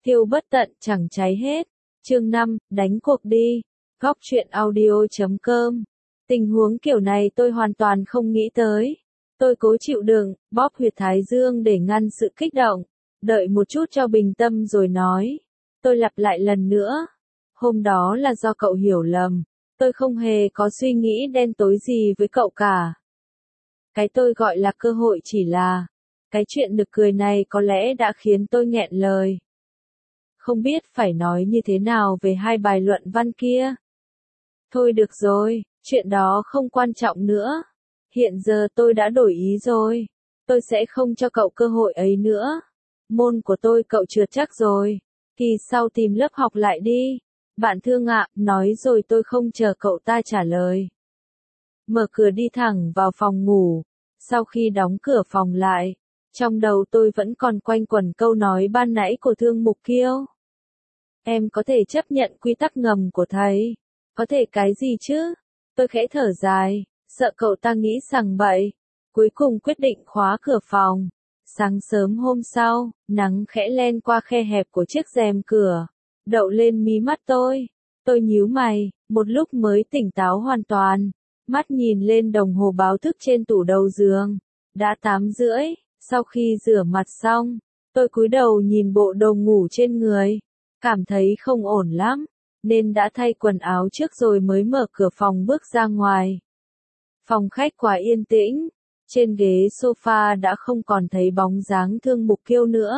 Tiêu bất tận chẳng cháy hết. Chương 5, đánh cuộc đi. Góc truyện audio.com. Tình huống kiểu này tôi hoàn toàn không nghĩ tới. Tôi cố chịu đựng, bóp huyệt thái dương để ngăn sự kích động. Đợi một chút cho bình tâm rồi nói. Tôi lặp lại lần nữa. Hôm đó là do cậu hiểu lầm. Tôi không hề có suy nghĩ đen tối gì với cậu cả. Cái tôi gọi là cơ hội chỉ là. Cái chuyện nực cười này có lẽ đã khiến tôi nghẹn lời. Không biết phải nói như thế nào về hai bài luận văn kia. Thôi được rồi, chuyện đó không quan trọng nữa. Hiện giờ tôi đã đổi ý rồi. Tôi sẽ không cho cậu cơ hội ấy nữa. Môn của tôi cậu trượt chắc rồi. Kỳ sau tìm lớp học lại đi. Bạn thương ạ, nói rồi tôi không chờ cậu ta trả lời. Mở cửa đi thẳng vào phòng ngủ. Sau khi đóng cửa phòng lại, trong đầu tôi vẫn còn quanh quẩn câu nói ban nãy của Thương Mục Kiêu. Em có thể chấp nhận quy tắc ngầm của thầy. Có thể cái gì chứ? Tôi khẽ thở dài, sợ cậu ta nghĩ sằng bậy. Cuối cùng quyết định khóa cửa phòng. Sáng sớm hôm sau, nắng khẽ len qua khe hẹp của chiếc rèm cửa, đậu lên mí mắt tôi. Tôi nhíu mày, một lúc mới tỉnh táo hoàn toàn. Mắt nhìn lên đồng hồ báo thức trên tủ đầu giường. Đã 8:30, sau khi rửa mặt xong, tôi cúi đầu nhìn bộ đồ ngủ trên người. Cảm thấy không ổn lắm, nên đã thay quần áo trước rồi mới mở cửa phòng bước ra ngoài. Phòng khách quá yên tĩnh, trên ghế sofa đã không còn thấy bóng dáng Thương Mục Kiêu nữa.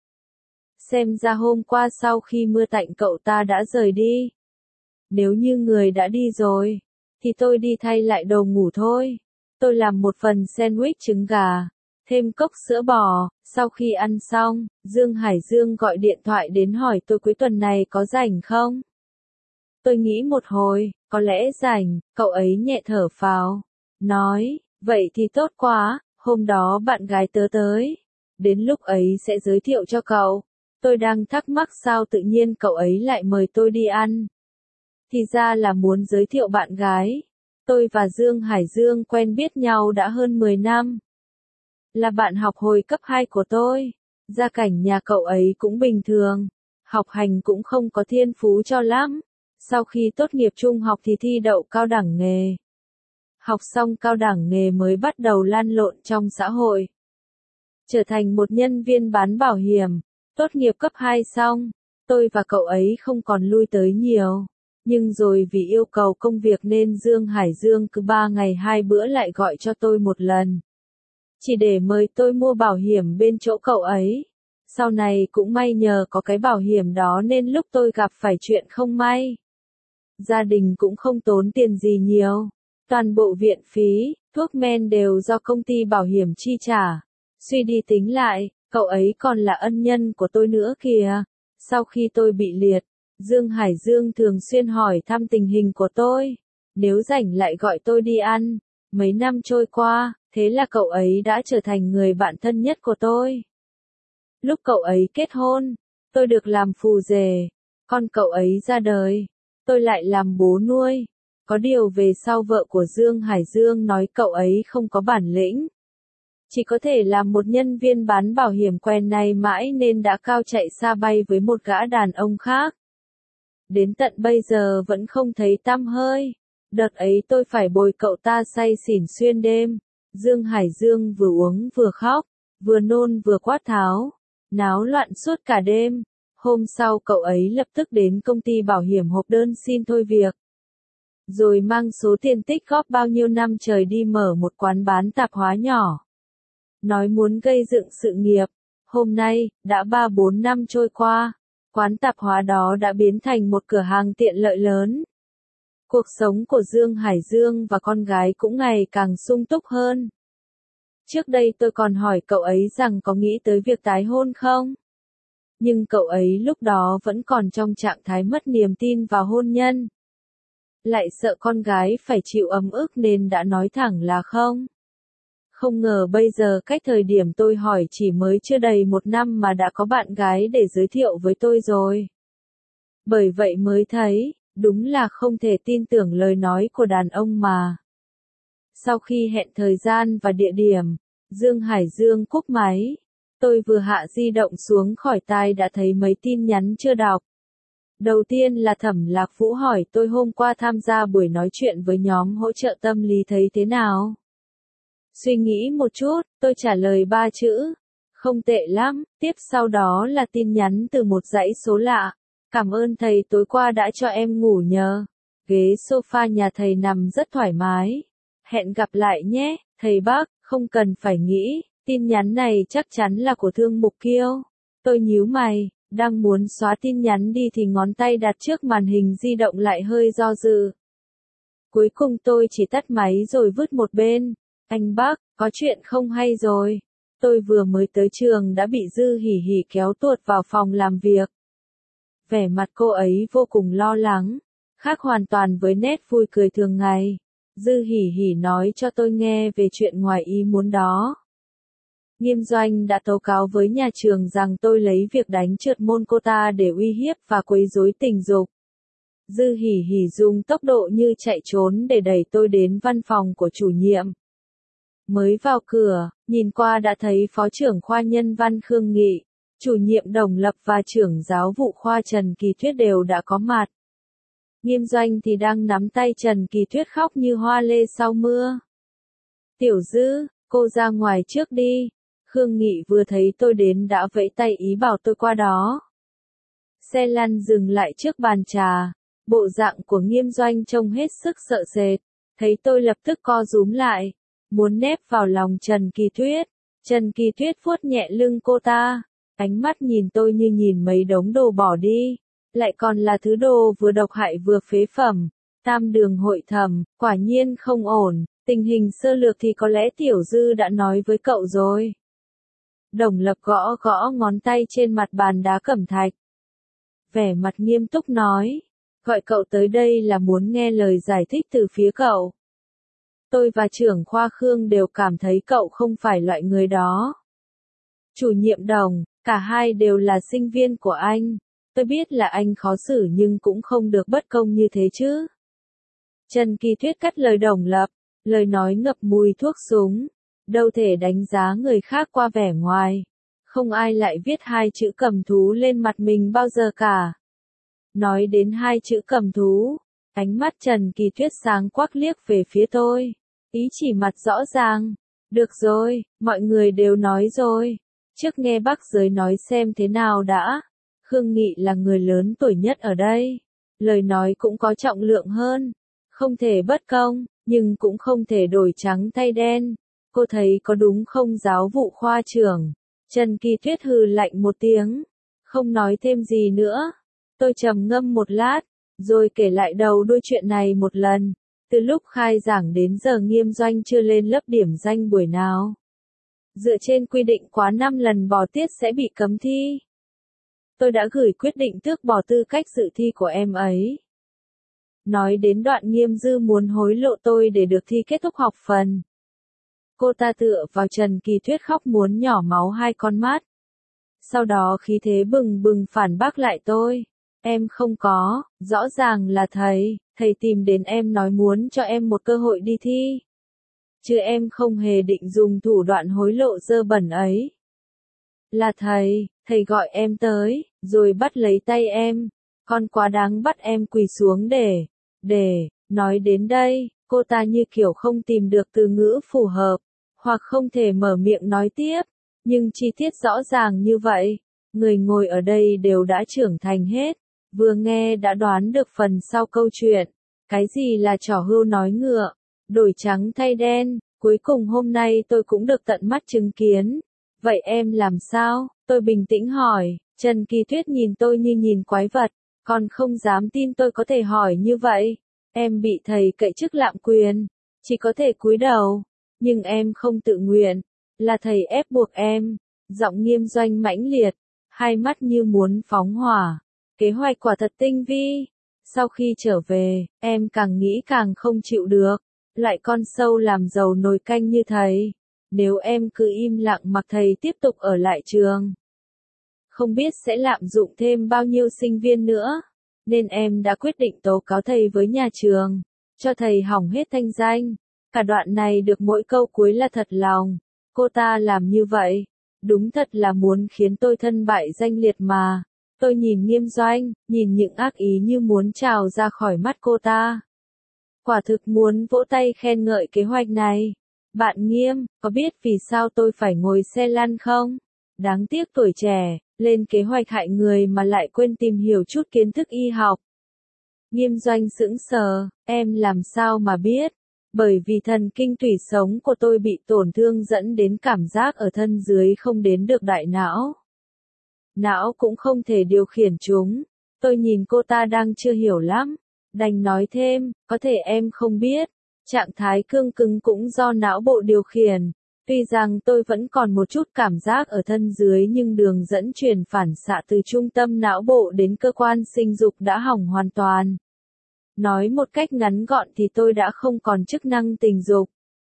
Xem ra hôm qua sau khi mưa tạnh cậu ta đã rời đi. Nếu như người đã đi rồi, thì tôi đi thay lại đồ ngủ thôi. Tôi làm một phần sandwich trứng gà, thêm cốc sữa bò. Sau khi ăn xong, Dương Hải Dương gọi điện thoại đến hỏi tôi cuối tuần này có rảnh không? Tôi nghĩ một hồi, có lẽ rảnh. Cậu ấy nhẹ thở phào, nói, vậy thì tốt quá, hôm đó bạn gái tớ tới. Đến lúc ấy sẽ giới thiệu cho cậu. Tôi đang thắc mắc sao tự nhiên cậu ấy lại mời tôi đi ăn. Thì ra là muốn giới thiệu bạn gái. Tôi và Dương Hải Dương quen biết nhau đã hơn 10 năm. Là bạn học hồi cấp 2 của tôi. Gia cảnh nhà cậu ấy cũng bình thường. Học hành cũng không có thiên phú cho lắm. Sau khi tốt nghiệp trung học thì thi đậu cao đẳng nghề. Học xong cao đẳng nghề mới bắt đầu lan lộn trong xã hội. Trở thành một nhân viên bán bảo hiểm. Tốt nghiệp cấp 2 xong, tôi và cậu ấy không còn lui tới nhiều. Nhưng rồi vì yêu cầu công việc nên Dương Hải Dương cứ 3 ngày 2 bữa lại gọi cho tôi một lần. Chỉ để mời tôi mua bảo hiểm bên chỗ cậu ấy. Sau này cũng may nhờ có cái bảo hiểm đó nên lúc tôi gặp phải chuyện không may, gia đình cũng không tốn tiền gì nhiều. Toàn bộ viện phí, thuốc men đều do công ty bảo hiểm chi trả. Suy đi tính lại, cậu ấy còn là ân nhân của tôi nữa kìa. Sau khi tôi bị liệt, Dương Hải Dương thường xuyên hỏi thăm tình hình của tôi. Nếu rảnh lại gọi tôi đi ăn. Mấy năm trôi qua, thế là cậu ấy đã trở thành người bạn thân nhất của tôi. Lúc cậu ấy kết hôn, tôi được làm phù rể. Con cậu ấy ra đời, tôi lại làm bố nuôi. Có điều về sau vợ của Dương Hải Dương nói cậu ấy không có bản lĩnh. Chỉ có thể làm một nhân viên bán bảo hiểm quen này mãi nên đã cao chạy xa bay với một gã đàn ông khác. Đến tận bây giờ vẫn không thấy tăm hơi. Đợt ấy tôi phải bồi cậu ta say xỉn xuyên đêm. Dương Hải Dương vừa uống vừa khóc, vừa nôn vừa quát tháo, náo loạn suốt cả đêm. Hôm sau cậu ấy lập tức đến công ty bảo hiểm nộp đơn xin thôi việc. Rồi mang số tiền tích góp bao nhiêu năm trời đi mở một quán bán tạp hóa nhỏ. Nói muốn gây dựng sự nghiệp. Hôm nay, đã 3-4 năm trôi qua, quán tạp hóa đó đã biến thành một cửa hàng tiện lợi lớn. Cuộc sống của Dương Hải Dương và con gái cũng ngày càng sung túc hơn. Trước đây tôi còn hỏi cậu ấy rằng có nghĩ tới việc tái hôn không? Nhưng cậu ấy lúc đó vẫn còn trong trạng thái mất niềm tin vào hôn nhân. Lại sợ con gái phải chịu ấm ức nên đã nói thẳng là không. Không ngờ bây giờ cách thời điểm tôi hỏi chỉ mới chưa đầy 1 năm mà đã có bạn gái để giới thiệu với tôi rồi. Bởi vậy mới thấy, đúng là không thể tin tưởng lời nói của đàn ông mà. Sau khi hẹn thời gian và địa điểm, Dương Hải Dương cúp máy. Tôi vừa hạ di động xuống khỏi tai đã thấy mấy tin nhắn chưa đọc. Đầu tiên là Thẩm Lạc Vũ hỏi tôi hôm qua tham gia buổi nói chuyện với nhóm hỗ trợ tâm lý thấy thế nào. Suy nghĩ một chút, tôi trả lời 3 chữ. Không tệ lắm, tiếp sau đó là tin nhắn từ một dãy số lạ. Cảm ơn thầy tối qua đã cho em ngủ nhờ. Ghế sofa nhà thầy nằm rất thoải mái. Hẹn gặp lại nhé, thầy bác, không cần phải nghĩ, tin nhắn này chắc chắn là của Thương Mục Kiêu. Tôi nhíu mày, đang muốn xóa tin nhắn đi thì ngón tay đặt trước màn hình di động lại hơi do dự. Cuối cùng tôi chỉ tắt máy rồi vứt một bên. Anh bác, có chuyện không hay rồi. Tôi vừa mới tới trường đã bị Dư Hỉ Hỉ kéo tuột vào phòng làm việc. Vẻ mặt cô ấy vô cùng lo lắng, khác hoàn toàn với nét vui cười thường ngày. Dư Hỉ Hỉ nói cho tôi nghe về chuyện ngoài ý muốn đó. Nghiêm Doanh đã tố cáo với nhà trường rằng tôi lấy việc đánh trượt môn cô ta để uy hiếp và quấy rối tình dục. Dư Hỉ Hỉ dùng tốc độ như chạy trốn để đẩy tôi đến văn phòng của chủ nhiệm. Mới vào cửa, nhìn qua đã thấy Phó trưởng khoa Nhân văn Khương Nghị, chủ nhiệm Đồng Lập và trưởng giáo vụ khoa Trần Kỳ Tuyết đều đã có mặt. Nghiêm Doanh thì đang nắm tay Trần Kỳ Tuyết khóc như hoa lê sau mưa. Tiểu Dư, cô ra ngoài trước đi. Khương Nghị vừa thấy tôi đến đã vẫy tay ý bảo tôi qua đó. Xe lăn dừng lại trước bàn trà, bộ dạng của Nghiêm Doanh trông hết sức sợ sệt, thấy tôi lập tức co rúm lại, muốn nép vào lòng Trần Kỳ Tuyết. Trần Kỳ Tuyết vuốt nhẹ lưng cô ta, ánh mắt nhìn tôi như nhìn mấy đống đồ bỏ đi, lại còn là thứ đồ vừa độc hại vừa phế phẩm. Tam đường hội thẩm, quả nhiên không ổn, tình hình sơ lược thì có lẽ Tiểu Dư đã nói với cậu rồi. Đồng Lập gõ gõ ngón tay trên mặt bàn đá cẩm thạch. Vẻ mặt nghiêm túc nói, gọi cậu tới đây là muốn nghe lời giải thích từ phía cậu. Tôi và trưởng khoa Khương đều cảm thấy cậu không phải loại người đó. Chủ nhiệm Đồng, cả hai đều là sinh viên của anh. Tôi biết là anh khó xử nhưng cũng không được bất công như thế chứ. Trần Kỳ Tuyết cắt lời Đồng Lập, lời nói ngập mùi thuốc súng. Đâu thể đánh giá người khác qua vẻ ngoài. Không ai lại viết 2 chữ cầm thú lên mặt mình bao giờ cả. Nói đến 2 chữ cầm thú, ánh mắt Trần Kỳ Tuyết sáng quắc liếc về phía tôi. Ý chỉ mặt rõ ràng. Được rồi, mọi người đều nói rồi. Trước nghe bác giới nói xem thế nào đã. Khương Nghị là người lớn tuổi nhất ở đây. Lời nói cũng có trọng lượng hơn. Không thể bất công, nhưng cũng không thể đổi trắng thay đen. Cô thấy có đúng không giáo vụ khoa trưởng? Trần Kỳ Tuyết hừ lạnh một tiếng. Không nói thêm gì nữa. Tôi trầm ngâm một lát, rồi kể lại đầu đuôi chuyện này một lần. Từ lúc khai giảng đến giờ Nghiêm Doanh chưa lên lớp điểm danh buổi nào. Dựa trên quy định quá 5 lần bỏ tiết sẽ bị cấm thi. Tôi đã gửi quyết định tước bỏ tư cách dự thi của em ấy. Nói đến đoạn Nghiêm Dư muốn hối lộ tôi để được thi kết thúc học phần. Cô ta tựa vào Trần Kỳ Tuyết khóc muốn nhỏ máu 2 con mắt. Sau đó khí thế bừng bừng phản bác lại tôi. Em không có, rõ ràng là thầy tìm đến em nói muốn cho em một cơ hội đi thi. Chứ em không hề định dùng thủ đoạn hối lộ dơ bẩn ấy. Là thầy gọi em tới, rồi bắt lấy tay em. Con quá đáng bắt em quỳ xuống nói đến đây, cô ta như kiểu không tìm được từ ngữ phù hợp, hoặc không thể mở miệng nói tiếp, nhưng chi tiết rõ ràng như vậy, người ngồi ở đây đều đã trưởng thành hết, vừa nghe đã đoán được phần sau câu chuyện, cái gì là trò hươu nói ngựa, đổi trắng thay đen, cuối cùng hôm nay tôi cũng được tận mắt chứng kiến. Vậy em làm sao? Tôi bình tĩnh hỏi, Trần Kỳ Tuyết nhìn tôi như nhìn quái vật, còn không dám tin tôi có thể hỏi như vậy. Em bị thầy cậy chức lạm quyền, chỉ có thể cúi đầu, nhưng em không tự nguyện, là thầy ép buộc em. Giọng Nghiêm Doanh mãnh liệt, hai mắt như muốn phóng hỏa. Kế hoạch quả thật tinh vi. Sau khi trở về, em càng nghĩ càng không chịu được. Lại con sâu làm dầu nồi canh như thầy. Nếu em cứ im lặng mặc thầy tiếp tục ở lại trường, không biết sẽ lạm dụng thêm bao nhiêu sinh viên nữa. Nên em đã quyết định tố cáo thầy với nhà trường, cho thầy hỏng hết thanh danh. Cả đoạn này được mỗi câu cuối là thật lòng. Cô ta làm như vậy, Đúng thật là muốn khiến tôi thân bại danh liệt mà. Tôi nhìn Nghiêm Doanh, nhìn những ác ý như muốn trào ra khỏi mắt cô ta. Quả thực muốn vỗ tay khen ngợi kế hoạch này. Bạn Nghiêm, có biết vì sao tôi phải ngồi xe lăn không? Đáng tiếc tuổi trẻ, lên kế hoạch hại người mà lại quên tìm hiểu chút kiến thức y học. Nghiêm Doanh sững sờ, em làm sao mà biết? Bởi vì thần kinh tủy sống của tôi bị tổn thương dẫn đến cảm giác ở thân dưới không đến được đại não. Não cũng không thể điều khiển chúng. Tôi nhìn cô ta đang chưa hiểu lắm. Đành nói thêm, có thể em không biết. Trạng thái cương cứng cũng do não bộ điều khiển. Tuy rằng tôi vẫn còn một chút cảm giác ở thân dưới nhưng đường dẫn truyền phản xạ từ trung tâm não bộ đến cơ quan sinh dục đã hỏng hoàn toàn. Nói một cách ngắn gọn thì tôi đã không còn chức năng tình dục.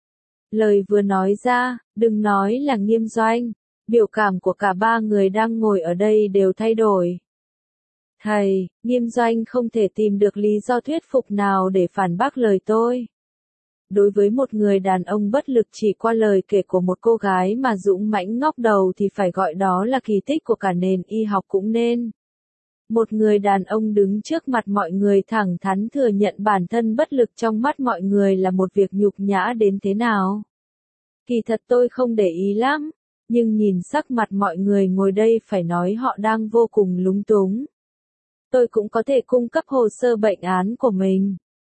Lời vừa nói ra, đừng nói là Nghiêm Doanh, biểu cảm của cả ba người đang ngồi ở đây đều thay đổi. Thầy, Nghiêm Doanh không thể tìm được lý do thuyết phục nào để phản bác lời tôi. Đối với một người đàn ông bất lực chỉ qua lời kể của một cô gái mà dũng mãnh ngóc đầu thì phải gọi đó là kỳ tích của cả nền y học cũng nên. Một người đàn ông đứng trước mặt mọi người thẳng thắn thừa nhận bản thân bất lực trong mắt mọi người là một việc nhục nhã đến thế nào. Kỳ thật tôi không để ý lắm, nhưng nhìn sắc mặt mọi người ngồi đây phải nói họ đang vô cùng lúng túng. Tôi cũng có thể cung cấp hồ sơ bệnh án của mình.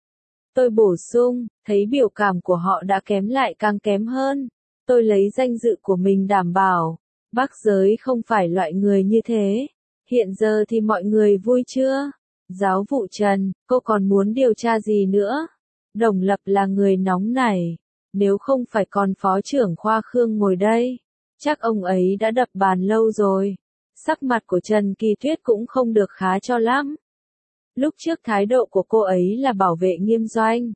Tôi bổ sung, thấy biểu cảm của họ đã kém lại càng kém hơn. Tôi lấy danh dự của mình đảm bảo, Bắc Giới không phải loại người như thế. Hiện giờ thì mọi người vui chưa? Giáo vụ Trần, cô còn muốn điều tra gì nữa? Đồng Lập là người nóng nảy. Nếu không phải còn phó trưởng khoa Khương ngồi đây, chắc ông ấy đã đập bàn lâu rồi. Sắc mặt của Trần Kỳ Tuyết cũng không được khá cho lắm. Lúc trước thái độ của cô ấy là bảo vệ Nghiêm Doanh.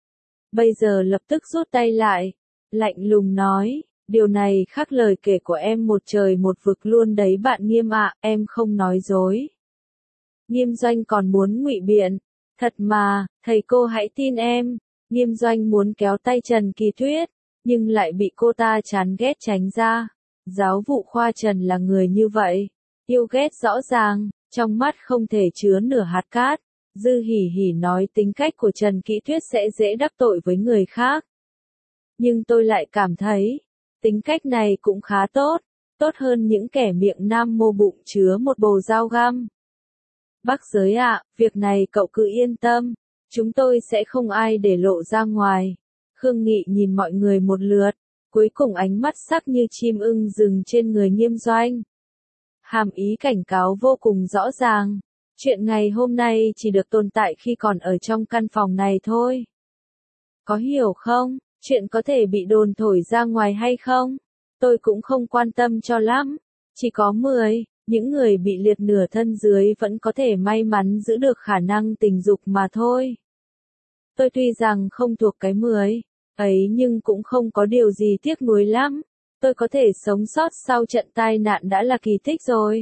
Bây giờ lập tức rút tay lại, lạnh lùng nói, điều này khác lời kể của em một trời một vực luôn đấy bạn Nghiêm ạ, em không nói dối. Nghiêm Doanh còn muốn ngụy biện, thật mà, thầy cô hãy tin em. Nghiêm Doanh muốn kéo tay Trần Kỳ Tuyết, nhưng lại bị cô ta chán ghét tránh ra. Giáo vụ khoa Trần là người như vậy, yêu ghét rõ ràng, trong mắt không thể chứa nửa hạt cát. Dư hỉ hỉ nói tính cách của Trần Kỳ Tuyết sẽ dễ đắc tội với người khác. Nhưng tôi lại cảm thấy, tính cách này cũng khá tốt, tốt hơn những kẻ miệng nam mô bụng chứa một bầu dao găm. Bắc Giới ạ, việc này cậu cứ yên tâm, chúng tôi sẽ không ai để lộ ra ngoài. Khương Nghị nhìn mọi người một lượt, cuối cùng ánh mắt sắc như chim ưng dừng trên người Nghiêm Doanh. Hàm ý cảnh cáo vô cùng rõ ràng. Chuyện ngày hôm nay chỉ được tồn tại khi còn ở trong căn phòng này thôi. Có hiểu không? Chuyện có thể bị đồn thổi ra ngoài hay không? Tôi cũng không quan tâm cho lắm. Chỉ có 10, những người bị liệt nửa thân dưới vẫn có thể may mắn giữ được khả năng tình dục mà thôi. Tôi tuy rằng không thuộc cái 10 ấy nhưng cũng không có điều gì tiếc nuối lắm. Tôi có thể sống sót sau trận tai nạn đã là kỳ tích rồi.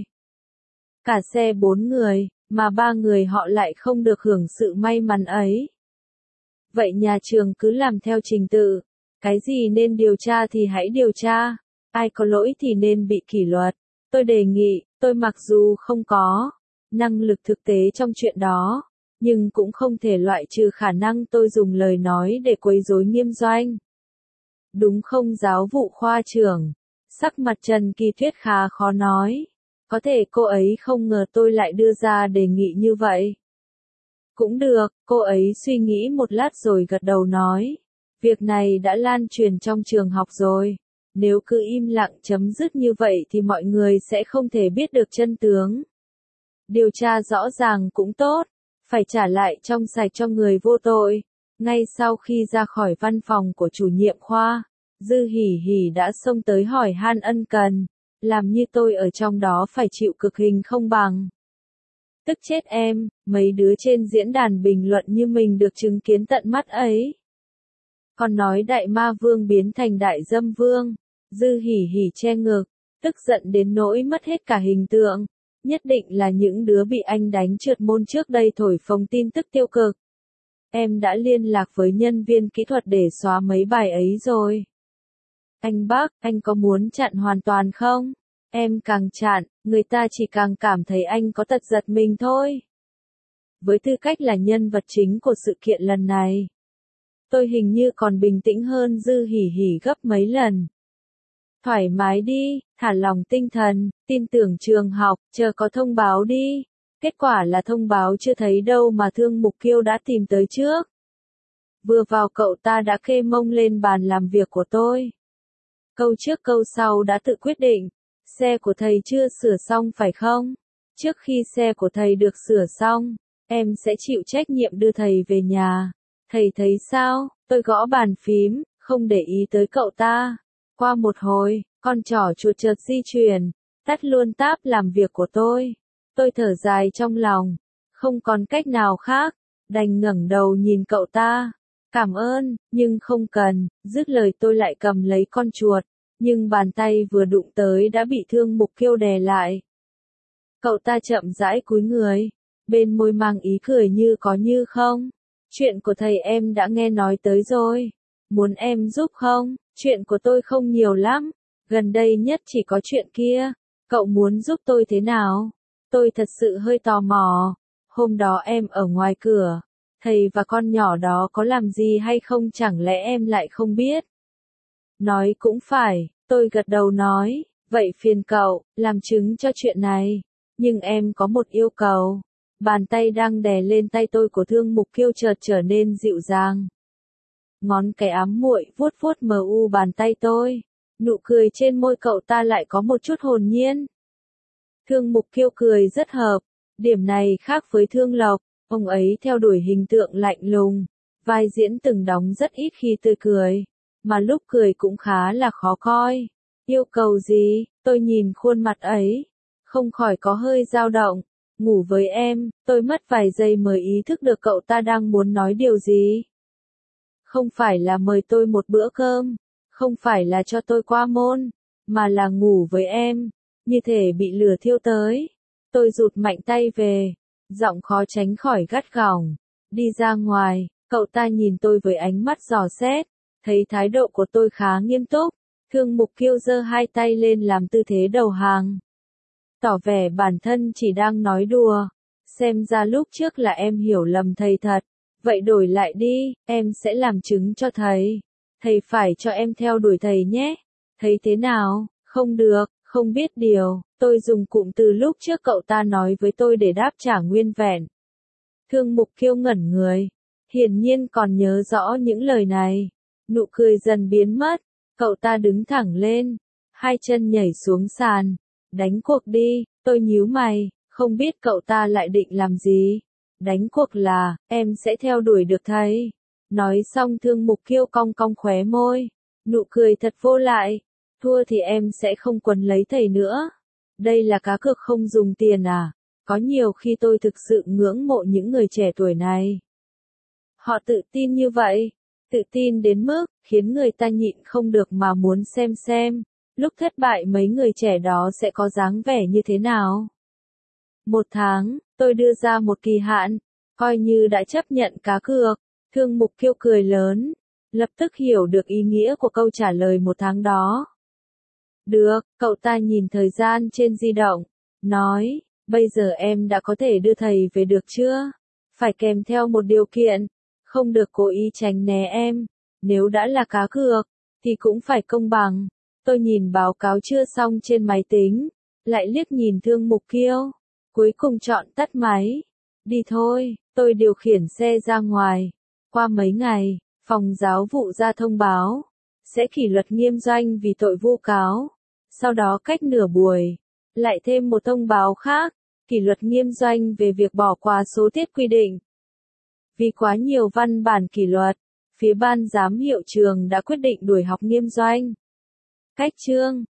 Cả xe 4 người, mà 3 người họ lại không được hưởng sự may mắn ấy. Vậy nhà trường cứ làm theo trình tự. Cái gì nên điều tra thì hãy điều tra. Ai có lỗi thì nên bị kỷ luật. Tôi đề nghị, tôi mặc dù không có năng lực thực tế trong chuyện đó, nhưng cũng không thể loại trừ khả năng tôi dùng lời nói để quấy rối Nghiêm Doanh. Đúng không giáo vụ khoa trưởng? Sắc mặt Trần Kỳ Tuyết khá khó nói. Có thể cô ấy không ngờ tôi lại đưa ra đề nghị như vậy. Cũng được, cô ấy suy nghĩ một lát rồi gật đầu nói. Việc này đã lan truyền trong trường học rồi. Nếu cứ im lặng chấm dứt như vậy thì mọi người sẽ không thể biết được chân tướng. Điều tra rõ ràng cũng tốt, phải trả lại trong sạch cho người vô tội. Ngay sau khi ra khỏi văn phòng của chủ nhiệm khoa, Dư hỉ hỉ đã xông tới hỏi han ân cần, làm như tôi ở trong đó phải chịu cực hình không bằng. Tức chết em, mấy đứa trên diễn đàn bình luận như mình được chứng kiến tận mắt ấy. Còn nói đại ma vương biến thành đại dâm vương. Dư hỉ hỉ che ngực, tức giận đến nỗi mất hết cả hình tượng. Nhất định là những đứa bị anh đánh trượt môn trước đây thổi phồng tin tức tiêu cực. Em đã liên lạc với nhân viên kỹ thuật để xóa mấy bài ấy rồi. Anh Bắc, anh có muốn chặn hoàn toàn không? Em càng chặn, người ta chỉ càng cảm thấy anh có tật giật mình thôi. Với tư cách là nhân vật chính của sự kiện lần này, tôi hình như còn bình tĩnh hơn Dư Hỉ Hỉ gấp mấy lần. Thoải mái đi, thả lỏng tinh thần, tin tưởng trường học, chờ có thông báo đi. Kết quả là thông báo chưa thấy đâu mà Thương Mục Kiêu đã tìm tới trước. Vừa vào cậu ta đã kê mông lên bàn làm việc của tôi. Câu trước câu sau đã tự quyết định. Xe của thầy chưa sửa xong phải không? Trước khi xe của thầy được sửa xong, em sẽ chịu trách nhiệm đưa thầy về nhà. Thầy thấy sao? Tôi gõ bàn phím, không để ý tới cậu ta. Qua một hồi, con trỏ chuột chợt di chuyển, tắt luôn tab làm việc của tôi. Tôi thở dài trong lòng, không còn cách nào khác, đành ngẩng đầu nhìn cậu ta. Cảm ơn, nhưng không cần, dứt lời tôi lại cầm lấy con chuột, nhưng bàn tay vừa đụng tới đã bị Thương Mục Kiêu đè lại. Cậu ta chậm rãi cúi người, bên môi mang ý cười như có như không. Chuyện của thầy em đã nghe nói tới rồi, muốn em giúp không? Chuyện của tôi không nhiều lắm, gần đây nhất chỉ có chuyện kia. Cậu muốn giúp tôi thế nào? Tôi thật sự hơi tò mò. Hôm đó em ở ngoài cửa, thầy và con nhỏ đó có làm gì hay không chẳng lẽ em lại không biết? Nói cũng phải, tôi gật đầu nói, vậy phiền cậu, làm chứng cho chuyện này. Nhưng em có một yêu cầu. Bàn tay đang đè lên tay tôi của Thương Mục Kiêu chợt trở nên dịu dàng. Ngón cái ám muội vuốt vuốt mờ u bàn tay tôi. Nụ cười trên môi cậu ta lại có một chút hồn nhiên. Thương Mục Kiêu cười rất hợp. Điểm này khác với Thương Lộc. Ông ấy theo đuổi hình tượng lạnh lùng. Vai diễn từng đóng rất ít khi tươi cười. Mà lúc cười cũng khá là khó coi. Yêu cầu gì? Tôi nhìn khuôn mặt ấy. Không khỏi có hơi dao động. Ngủ với em, tôi mất vài giây mới ý thức được cậu ta đang muốn nói điều gì. Không phải là mời tôi một bữa cơm, không phải là cho tôi qua môn, mà là ngủ với em, như thể bị lửa thiêu tới. Tôi rụt mạnh tay về, giọng khó tránh khỏi gắt gỏng. Đi ra ngoài, cậu ta nhìn tôi với ánh mắt dò xét, thấy thái độ của tôi khá nghiêm túc. Thương Mục Kiêu giơ hai tay lên làm tư thế đầu hàng. Tỏ vẻ bản thân chỉ đang nói đùa. Xem ra lúc trước là em hiểu lầm thầy thật. Vậy đổi lại đi, em sẽ làm chứng cho thầy. Thầy phải cho em theo đuổi thầy nhé. Thấy thế nào? Không được, không biết điều. Tôi dùng cụm từ lúc trước cậu ta nói với tôi để đáp trả nguyên vẹn. Thương Mục Kiêu ngẩn người. Hiển nhiên còn nhớ rõ những lời này. Nụ cười dần biến mất. Cậu ta đứng thẳng lên. Hai chân nhảy xuống sàn. Đánh cuộc đi, tôi nhíu mày, không biết cậu ta lại định làm gì. Đánh cuộc là, em sẽ theo đuổi được thầy. Nói xong Thương Mục Kiêu cong cong khóe môi. Nụ cười thật vô lại. Thua thì em sẽ không quấn lấy thầy nữa. Đây là cá cược không dùng tiền à? Có nhiều khi tôi thực sự ngưỡng mộ những người trẻ tuổi này. Họ tự tin như vậy. Tự tin đến mức, khiến người ta nhịn không được mà muốn xem. Lúc thất bại mấy người trẻ đó sẽ có dáng vẻ như thế nào? 1 tháng, tôi đưa ra một kỳ hạn, coi như đã chấp nhận cá cược. Thương Mục Kiêu cười lớn, lập tức hiểu được ý nghĩa của câu trả lời 1 tháng đó. Được, cậu ta nhìn thời gian trên di động, nói, bây giờ em đã có thể đưa thầy về được chưa? Phải kèm theo một điều kiện, không được cố ý tránh né em. Nếu đã là cá cược, thì cũng phải công bằng. Tôi nhìn báo cáo chưa xong trên máy tính, lại liếc nhìn Thương Mục Kiêu, cuối cùng chọn tắt máy. Đi thôi, tôi điều khiển xe ra ngoài. Qua mấy ngày, phòng giáo vụ ra thông báo, sẽ kỷ luật nghiêm doanh vì tội vu cáo. Sau đó cách nửa buổi, lại thêm một thông báo khác, kỷ luật nghiêm doanh về việc bỏ qua số tiết quy định. Vì quá nhiều văn bản kỷ luật, phía ban giám hiệu trường đã quyết định đuổi học nghiêm doanh. Cách chương